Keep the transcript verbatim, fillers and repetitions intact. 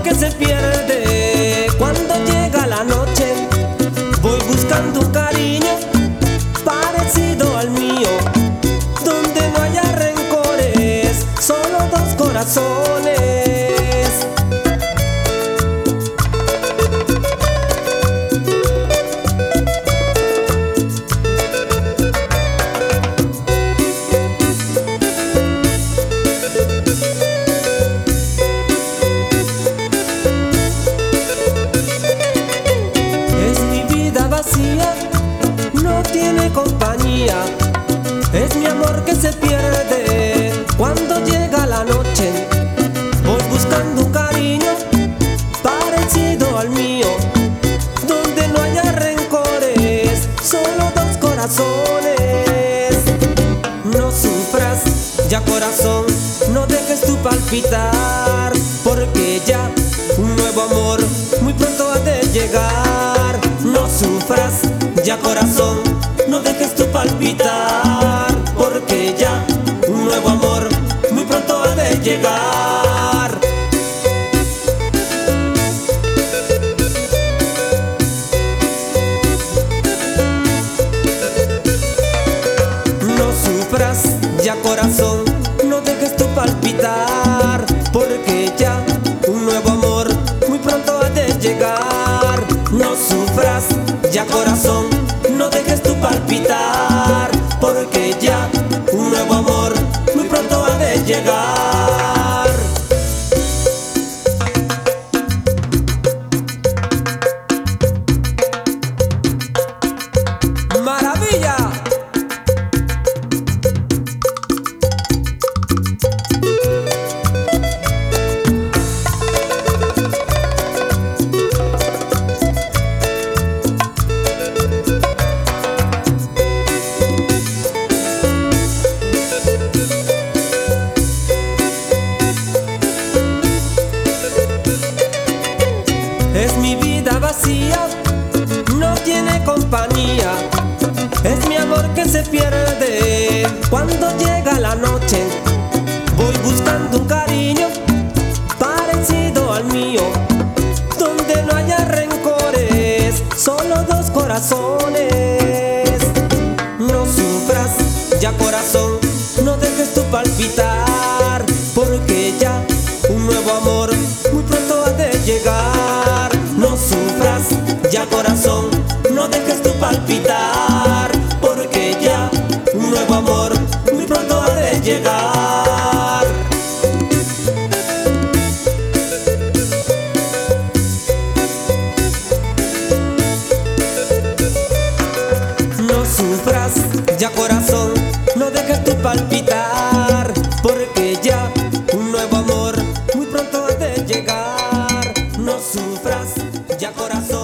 que se pierde cuando llega la noche. Voy buscando un cariño parecido al mío, donde no haya rencores, solo dos corazones. No tiene compañía, es mi amor que se pierde cuando llega la noche. Voy buscando un cariño parecido al mío, donde no haya rencores, solo dos corazones. No sufras ya, corazón, no dejes tu palpitar, porque ya un nuevo amor muy pronto ha de llegar. No sufras ya, corazón, no dejes tu palpitar, porque ya un nuevo amor muy pronto ha de llegar. No sufras ya, corazón, no dejes tu palpitar, porque ya un nuevo amor muy pronto ha de llegar. No sufras ya, corazón, no dejes tu palpitar, porque ya un nuevo amor muy pronto ha de llegar. ¡Maravilla! Es mi vida vacía, no tiene compañía, es mi amor que se pierde cuando llega la noche. Voy buscando un cariño parecido al mío, donde no haya rencores, solo dos corazones. No sufras ya, corazón, no dejes tu palpitar, porque ya un nuevo amor muy pronto ha de llegar. No sufras ya, corazón, no dejes tu palpitar, porque ya un nuevo amor muy pronto ha de llegar. No sufras ya, corazón, no dejes tu palpitar, porque ya un nuevo amor muy pronto ha de llegar. No sufras ya, corazón.